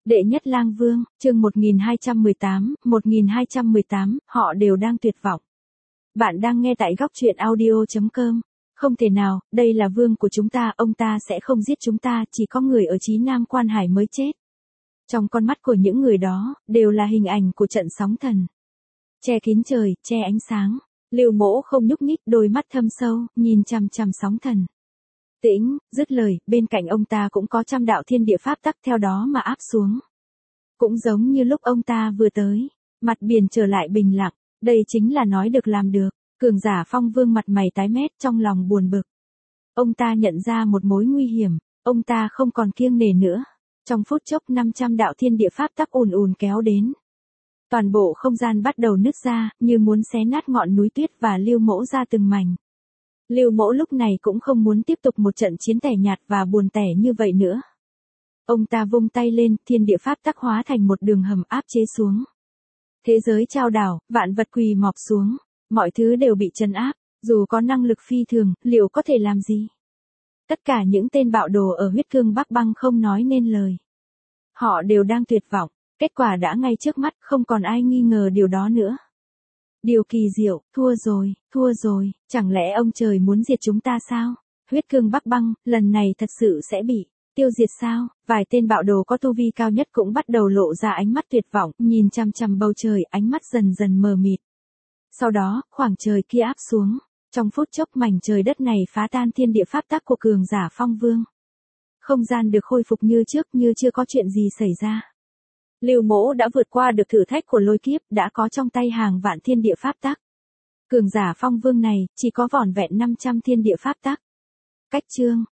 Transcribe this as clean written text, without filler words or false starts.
Đệ nhất lang vương, chương 1218, họ đều đang tuyệt vọng. Bạn đang nghe tại góc truyện audio.com. Không thể nào, đây là vương của chúng ta, ông ta sẽ không giết chúng ta, chỉ có người ở Chí Nam Quan Hải mới chết. Trong con mắt của những người đó, đều là hình ảnh của trận sóng thần. Che kín trời, che ánh sáng. Lưu Mỗ không nhúc nhích, đôi mắt thâm sâu, nhìn chằm chằm sóng thần. Tĩnh, dứt lời, bên cạnh ông ta cũng có trăm đạo thiên địa pháp tắc theo đó mà áp xuống. Cũng giống như lúc ông ta vừa tới, mặt biển trở lại bình lặng, đây chính là nói được làm được. Cường giả Phong Vương mặt mày tái mét, trong lòng buồn bực. Ông ta nhận ra một mối nguy hiểm, ông ta không còn kiêng nể nữa. Trong phút chốc 500 đạo thiên địa pháp tắc ùn ùn kéo đến. Toàn bộ không gian bắt đầu nứt ra, như muốn xé nát ngọn núi tuyết và Lưu Mỗ ra từng mảnh. Lưu Mỗ lúc này cũng không muốn tiếp tục một trận chiến tẻ nhạt và buồn tẻ như vậy nữa. Ông ta vung tay lên, thiên địa pháp tắc hóa thành một đường hầm áp chế xuống. Thế giới chao đảo, vạn vật quỳ mọp xuống, mọi thứ đều bị trấn áp, dù có năng lực phi thường, liệu có thể làm gì? Tất cả những tên bạo đồ ở huyết cương Bắc Băng không nói nên lời. Họ đều đang tuyệt vọng, kết quả đã ngay trước mắt, không còn ai nghi ngờ điều đó nữa. Điều kỳ diệu, thua rồi, chẳng lẽ ông trời muốn diệt chúng ta sao? Huyết cương Bắc Băng, lần này thật sự sẽ bị tiêu diệt sao? Vài tên bạo đồ có tu vi cao nhất cũng bắt đầu lộ ra ánh mắt tuyệt vọng, nhìn chằm chằm bầu trời, ánh mắt dần dần mờ mịt. Sau đó, khoảng trời kia áp xuống, trong phút chốc mảnh trời đất này phá tan thiên địa pháp tắc của cường giả Phong Vương. Không gian được khôi phục như trước, như chưa có chuyện gì xảy ra. Lưu Mỗ đã vượt qua được thử thách của lôi kiếp, đã có trong tay hàng vạn thiên địa pháp tắc. Cường giả Phong Vương này, chỉ có vỏn vẹn 500 thiên địa pháp tắc. Cách chương,